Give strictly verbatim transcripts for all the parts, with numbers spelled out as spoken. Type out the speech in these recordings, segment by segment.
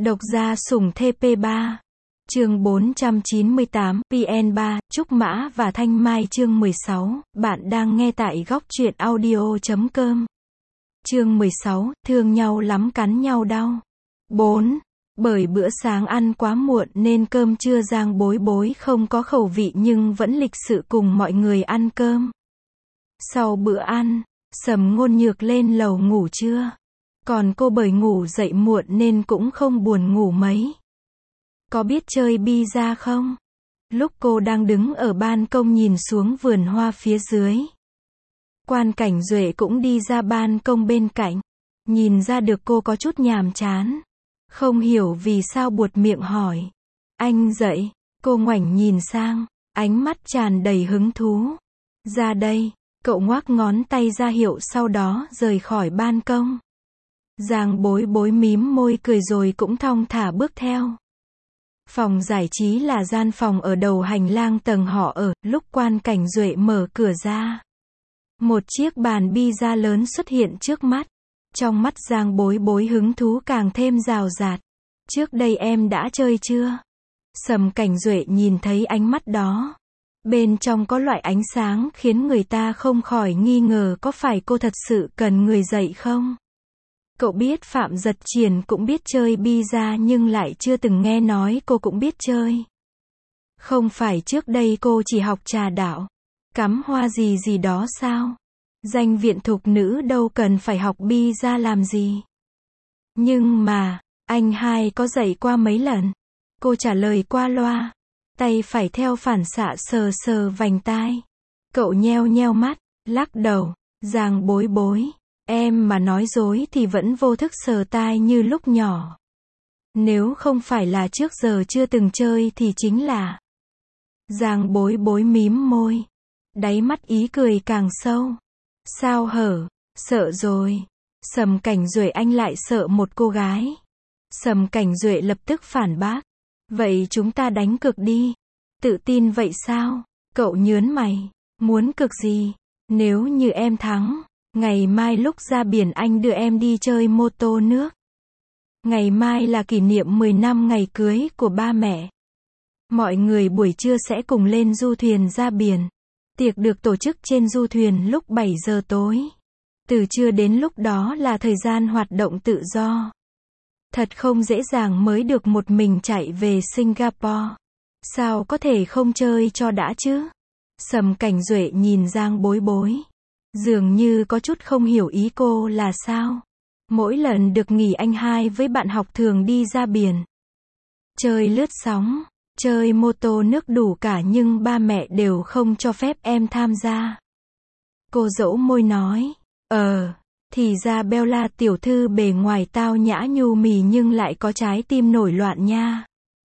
Độc gia sủng thê pê ba. Chương bốn trăm chín mươi tám, pê en ba, Trúc Mã và Thanh Mai chương mười sáu, bạn đang nghe tại góc truyện audio chấm com. Chương mười sáu, thương nhau lắm cắn nhau đau. bốn. Bởi bữa sáng ăn quá muộn nên cơm trưa Giang Bối Bối không có khẩu vị nhưng vẫn lịch sự cùng mọi người ăn cơm. Sau bữa ăn, Sầm Ngôn Nhược lên lầu ngủ trưa. Còn cô bởi ngủ dậy muộn nên cũng không buồn ngủ mấy. Có biết chơi bi-ra không? Lúc cô đang đứng ở ban công nhìn xuống vườn hoa phía dưới, Quan Cảnh Duệ cũng đi ra ban công bên cạnh. Nhìn ra được cô có chút nhàm chán, không hiểu vì sao buột miệng hỏi. Anh dậy. Cô ngoảnh nhìn sang, ánh mắt tràn đầy hứng thú. Ra đây. Cậu ngoác ngón tay ra hiệu sau đó rời khỏi ban công. Giang Bối Bối mím môi cười rồi cũng thong thả bước theo. Phòng giải trí là gian phòng ở đầu hành lang tầng họ ở. Lúc Quan Cảnh Duệ mở cửa ra, một chiếc bàn bi-ra lớn xuất hiện trước mắt. Trong mắt Giang Bối Bối hứng thú càng thêm rào rạt. Trước đây em đã chơi chưa? Sầm Cảnh Duệ nhìn thấy ánh mắt đó. Bên trong có loại ánh sáng khiến người ta không khỏi nghi ngờ có phải cô thật sự cần người dạy không? Cậu biết Phạm Giật Triển cũng biết chơi bi-ra nhưng lại chưa từng nghe nói cô cũng biết chơi. Không phải trước đây cô chỉ học trà đạo, cắm hoa gì gì đó sao? Danh viện thục nữ đâu cần phải học bi-ra làm gì. Nhưng mà, anh hai có dạy qua mấy lần? Cô trả lời qua loa. Tay phải theo phản xạ sờ sờ vành tai. Cậu nheo nheo mắt, lắc đầu. Giang Bối Bối, em mà nói dối thì vẫn vô thức sờ tai như lúc nhỏ. Nếu không phải là trước giờ chưa từng chơi thì chính là... Giang Bối Bối mím môi. Đáy mắt ý cười càng sâu. Sao hở? Sợ rồi. Sầm Cảnh Duệ, anh lại sợ một cô gái. Sầm Cảnh Duệ lập tức phản bác. Vậy chúng ta đánh cược đi. Tự tin vậy sao? Cậu nhớn mày. Muốn cược gì? Nếu như em thắng, ngày mai lúc ra biển anh đưa em đi chơi mô tô nước. Ngày mai là kỷ niệm mười năm ngày cưới của ba mẹ. Mọi người buổi trưa sẽ cùng lên du thuyền ra biển. Tiệc được tổ chức trên du thuyền lúc bảy giờ tối. Từ trưa đến lúc đó là thời gian hoạt động tự do. Thật không dễ dàng mới được một mình chạy về Singapore. Sao có thể không chơi cho đã chứ? Sầm Cảnh Duệ nhìn Giang Bối Bối. Dường như có chút không hiểu ý cô là sao. Mỗi lần được nghỉ anh hai với bạn học thường đi ra biển. Chơi lướt sóng, chơi mô tô nước đủ cả nhưng ba mẹ đều không cho phép em tham gia. Cô dẫu môi nói. Ờ... Thì ra Bella tiểu thư bề ngoài tao nhã nhu mì nhưng lại có trái tim nổi loạn nha.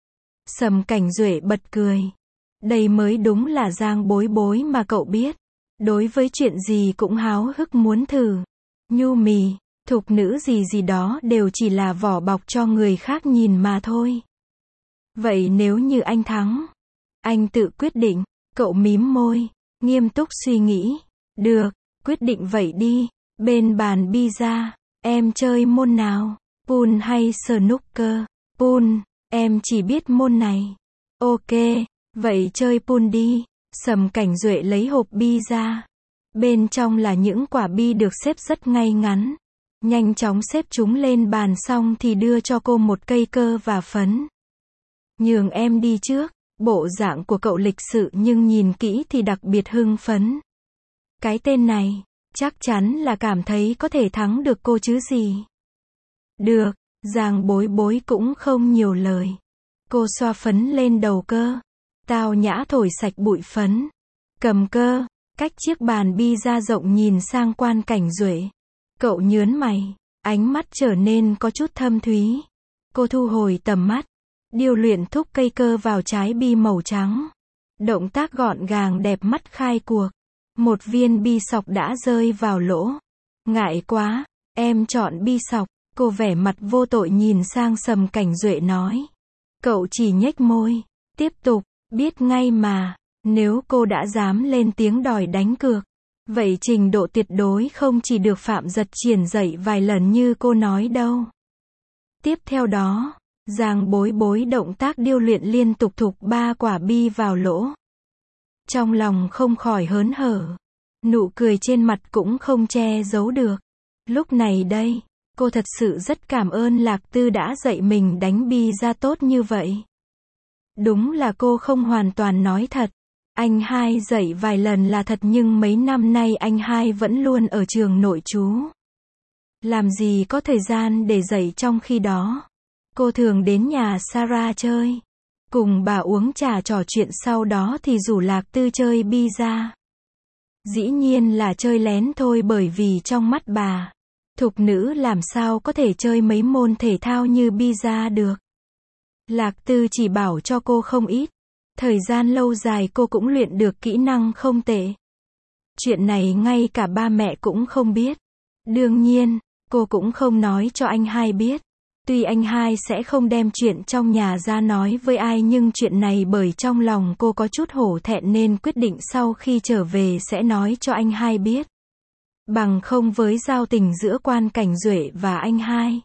Sầm Cảnh Duệ bật cười. Đây mới đúng là Giang Bối Bối mà cậu biết. Đối với chuyện gì cũng háo hức muốn thử. Nhu mì, thục nữ gì gì đó đều chỉ là vỏ bọc cho người khác nhìn mà thôi. Vậy nếu như anh thắng? Anh tự quyết định. Cậu mím môi, nghiêm túc suy nghĩ. Được, quyết định vậy đi. Bên bàn bi-ra, em chơi môn nào? Pool hay snooker? Pool, em chỉ biết môn này. Ok, vậy chơi pool đi. Sầm Cảnh Duệ lấy hộp bi ra. Bên trong là những quả bi được xếp rất ngay ngắn. Nhanh chóng xếp chúng lên bàn xong thì đưa cho cô một cây cơ và phấn. Nhường em đi trước. Bộ dạng của cậu lịch sự nhưng nhìn kỹ thì đặc biệt hưng phấn. Cái tên này, chắc chắn là cảm thấy có thể thắng được cô chứ gì. Được, Giang Bối Bối cũng không nhiều lời. Cô xoa phấn lên đầu cơ. Tao nhã thổi sạch bụi phấn. Cầm cơ, cách chiếc bàn bi-ra rộng nhìn sang Quan Cảnh Duệ. Cậu nhớn mày, ánh mắt trở nên có chút thâm thúy. Cô thu hồi tầm mắt, điêu luyện thúc cây cơ vào trái bi màu trắng. Động tác gọn gàng đẹp mắt khai cuộc. Một viên bi sọc đã rơi vào lỗ. Ngại quá, em chọn bi sọc. Cô vẻ mặt vô tội nhìn sang Sầm Cảnh Duệ nói. Cậu chỉ nhếch môi. Tiếp tục, biết ngay mà. Nếu cô đã dám lên tiếng đòi đánh cược, vậy trình độ tuyệt đối không chỉ được Phạm Giật Triển dạy vài lần như cô nói đâu. Tiếp theo đó, Giang Bối Bối động tác điêu luyện liên tục thục ba quả bi vào lỗ. Trong lòng không khỏi hớn hở. Nụ cười trên mặt cũng không che giấu được. Lúc này đây, cô thật sự rất cảm ơn Lạc Tư đã dạy mình đánh bi ra tốt như vậy. Đúng là cô không hoàn toàn nói thật. Anh hai dạy vài lần là thật nhưng mấy năm nay anh hai vẫn luôn ở trường nội trú. Làm gì có thời gian để dạy trong khi đó. Cô thường đến nhà Sarah chơi. Cùng bà uống trà trò chuyện sau đó thì rủ Lạc Tư chơi bi ra. Dĩ nhiên là chơi lén thôi bởi vì trong mắt bà, thục nữ làm sao có thể chơi mấy môn thể thao như bi ra được. Lạc Tư chỉ bảo cho cô không ít. Thời gian lâu dài cô cũng luyện được kỹ năng không tệ. Chuyện này ngay cả ba mẹ cũng không biết. Đương nhiên, cô cũng không nói cho anh hai biết. Tuy anh hai sẽ không đem chuyện trong nhà ra nói với ai nhưng chuyện này bởi trong lòng cô có chút hổ thẹn nên quyết định sau khi trở về sẽ nói cho anh hai biết. Bằng không với giao tình giữa Quan Cảnh Duệ và anh hai.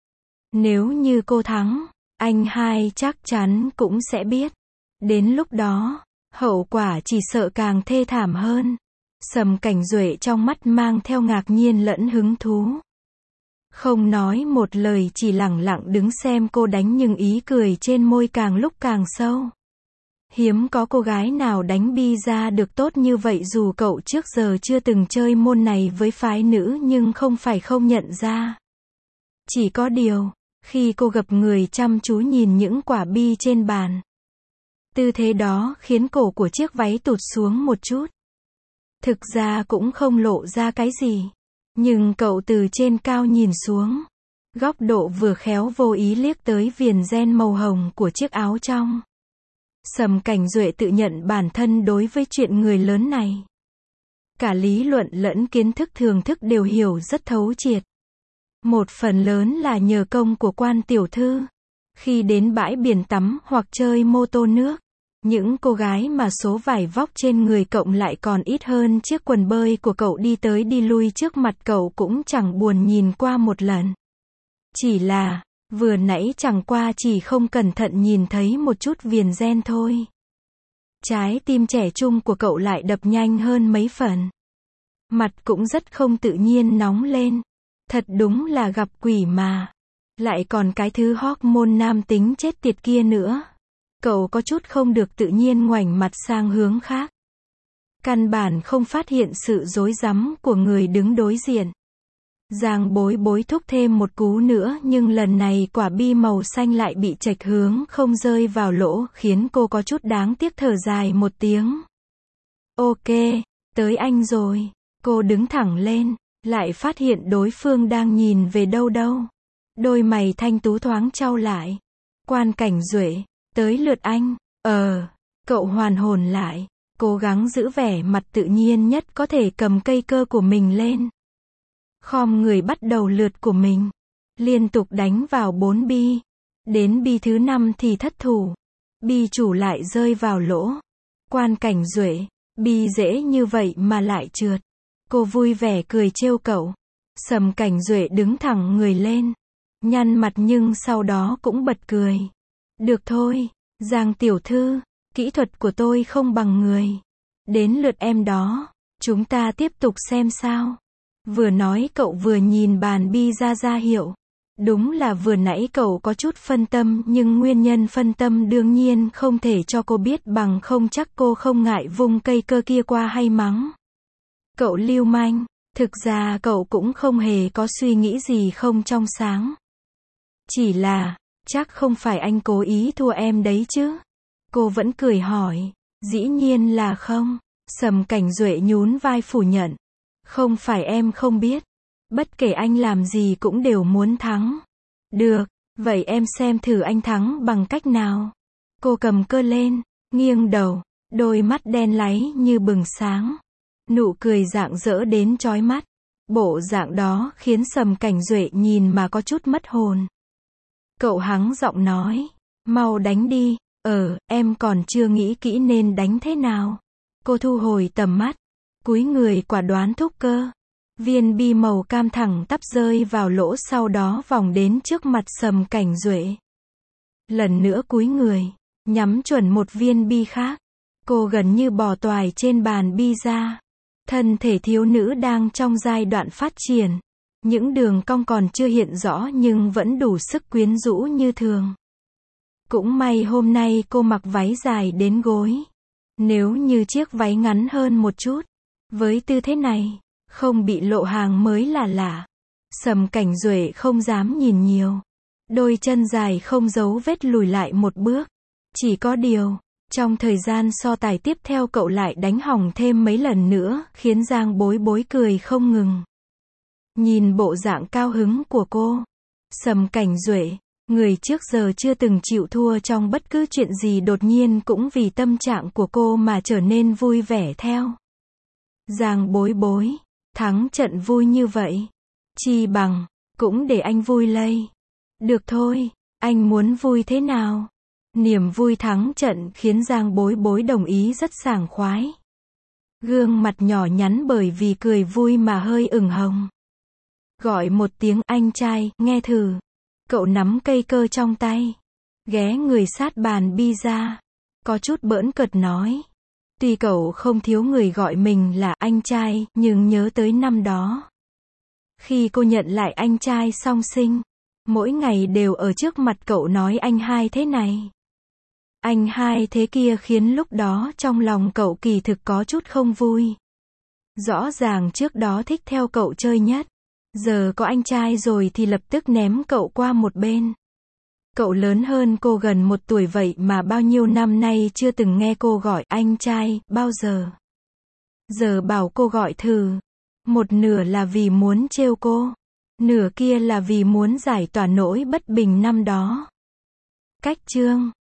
Nếu như cô thắng, anh hai chắc chắn cũng sẽ biết. Đến lúc đó, hậu quả chỉ sợ càng thê thảm hơn. Sầm Cảnh Duệ trong mắt mang theo ngạc nhiên lẫn hứng thú. Không nói một lời chỉ lẳng lặng đứng xem cô đánh nhưng ý cười trên môi càng lúc càng sâu. Hiếm có cô gái nào đánh bi ra được tốt như vậy dù cậu trước giờ chưa từng chơi môn này với phái nữ nhưng không phải không nhận ra. Chỉ có điều, khi cô gập người chăm chú nhìn những quả bi trên bàn. Tư thế đó khiến cổ của chiếc váy tụt xuống một chút. Thực ra cũng không lộ ra cái gì. Nhưng cậu từ trên cao nhìn xuống. Góc độ vừa khéo vô ý liếc tới viền ren màu hồng của chiếc áo trong. Sầm Cảnh Duệ tự nhận bản thân đối với chuyện người lớn này. Cả lý luận lẫn kiến thức thường thức đều hiểu rất thấu triệt. Một phần lớn là nhờ công của Quan tiểu thư. Khi đến bãi biển tắm hoặc chơi mô tô nước, những cô gái mà số vải vóc trên người cộng lại còn ít hơn chiếc quần bơi của cậu đi tới đi lui trước mặt cậu cũng chẳng buồn nhìn qua một lần. Chỉ là, vừa nãy chẳng qua chỉ không cẩn thận nhìn thấy một chút viền ren thôi. Trái tim trẻ trung của cậu lại đập nhanh hơn mấy phần. Mặt cũng rất không tự nhiên nóng lên. Thật đúng là gặp quỷ mà. Lại còn cái thứ hormone nam tính chết tiệt kia nữa. Cậu có chút không được tự nhiên ngoảnh mặt sang hướng khác. Căn bản không phát hiện sự rối rắm của người đứng đối diện. Giang Bối Bối thúc thêm một cú nữa nhưng lần này quả bi màu xanh lại bị chệch hướng không rơi vào lỗ khiến cô có chút đáng tiếc thở dài một tiếng. Ok, tới anh rồi. Cô đứng thẳng lên, lại phát hiện đối phương đang nhìn về đâu đâu. Đôi mày thanh tú thoáng chau lại. Quan Cảnh Duệ, tới lượt anh. Ờ, cậu hoàn hồn lại, cố gắng giữ vẻ mặt tự nhiên nhất có thể cầm cây cơ của mình lên. Khom người bắt đầu lượt của mình. Liên tục đánh vào bốn bi. Đến bi thứ năm thì thất thủ. Bi chủ lại rơi vào lỗ. Quan Cảnh Duệ, bi dễ như vậy mà lại trượt. Cô vui vẻ cười trêu cậu. Sầm Cảnh Duệ đứng thẳng người lên. Nhăn mặt nhưng sau đó cũng bật cười. Được thôi, Giang tiểu thư, kỹ thuật của tôi không bằng người. Đến lượt em đó, chúng ta tiếp tục xem sao. Vừa nói cậu vừa nhìn bàn bi ra ra hiệu. Đúng là vừa nãy cậu có chút phân tâm nhưng nguyên nhân phân tâm đương nhiên không thể cho cô biết bằng không chắc cô không ngại vung cây cơ kia qua hay mắng. Cậu lưu manh, thực ra cậu cũng không hề có suy nghĩ gì không trong sáng. Chỉ là, chắc không phải anh cố ý thua em đấy chứ? Cô vẫn cười hỏi. Dĩ nhiên là không. Sầm Cảnh Duệ nhún vai phủ nhận. Không phải em không biết. Bất kể anh làm gì cũng đều muốn thắng. Được, vậy em xem thử anh thắng bằng cách nào. Cô cầm cơ lên, nghiêng đầu, đôi mắt đen láy như bừng sáng. Nụ cười rạng rỡ đến chói mắt. Bộ dạng đó khiến Sầm Cảnh Duệ nhìn mà có chút mất hồn. Cậu hắng giọng nói, mau đánh đi. Ờ, em còn chưa nghĩ kỹ nên đánh thế nào. Cô thu hồi tầm mắt, cúi người quả đoán thúc cơ. Viên bi màu cam thẳng tắp rơi vào lỗ sau đó vòng đến trước mặt Sầm Cảnh Duệ. Lần nữa cúi người, nhắm chuẩn một viên bi khác. Cô gần như bò toài trên bàn bi ra. Thân thể thiếu nữ đang trong giai đoạn phát triển. Những đường cong còn chưa hiện rõ nhưng vẫn đủ sức quyến rũ như thường. Cũng may hôm nay cô mặc váy dài đến gối. Nếu như chiếc váy ngắn hơn một chút, với tư thế này, không bị lộ hàng mới là lạ. Sầm Cảnh Duệ không dám nhìn nhiều. Đôi chân dài không giấu vết lùi lại một bước. Chỉ có điều, trong thời gian so tài tiếp theo cậu lại đánh hỏng thêm mấy lần nữa, khiến Giang Bối Bối cười không ngừng. Nhìn bộ dạng cao hứng của cô, Sầm Cảnh Duệ, người trước giờ chưa từng chịu thua trong bất cứ chuyện gì đột nhiên cũng vì tâm trạng của cô mà trở nên vui vẻ theo. Giang Bối Bối, thắng trận vui như vậy. Chi bằng, cũng để anh vui lây. Được thôi, anh muốn vui thế nào? Niềm vui thắng trận khiến Giang Bối Bối đồng ý rất sảng khoái. Gương mặt nhỏ nhắn bởi vì cười vui mà hơi ửng hồng. Gọi một tiếng anh trai, nghe thử. Cậu nắm cây cơ trong tay. Ghé người sát bàn bi ra. Có chút bỡn cợt nói. Tuy cậu không thiếu người gọi mình là anh trai, nhưng nhớ tới năm đó. Khi cô nhận lại anh trai song sinh, mỗi ngày đều ở trước mặt cậu nói anh hai thế này, anh hai thế kia khiến lúc đó trong lòng cậu kỳ thực có chút không vui. Rõ ràng trước đó thích theo cậu chơi nhất. Giờ có anh trai rồi thì lập tức ném cậu qua một bên. Cậu lớn hơn cô gần một tuổi vậy mà bao nhiêu năm nay chưa từng nghe cô gọi anh trai, bao giờ. Giờ bảo cô gọi thử. Một nửa là vì muốn trêu cô. Nửa kia là vì muốn giải tỏa nỗi bất bình năm đó. Cách chương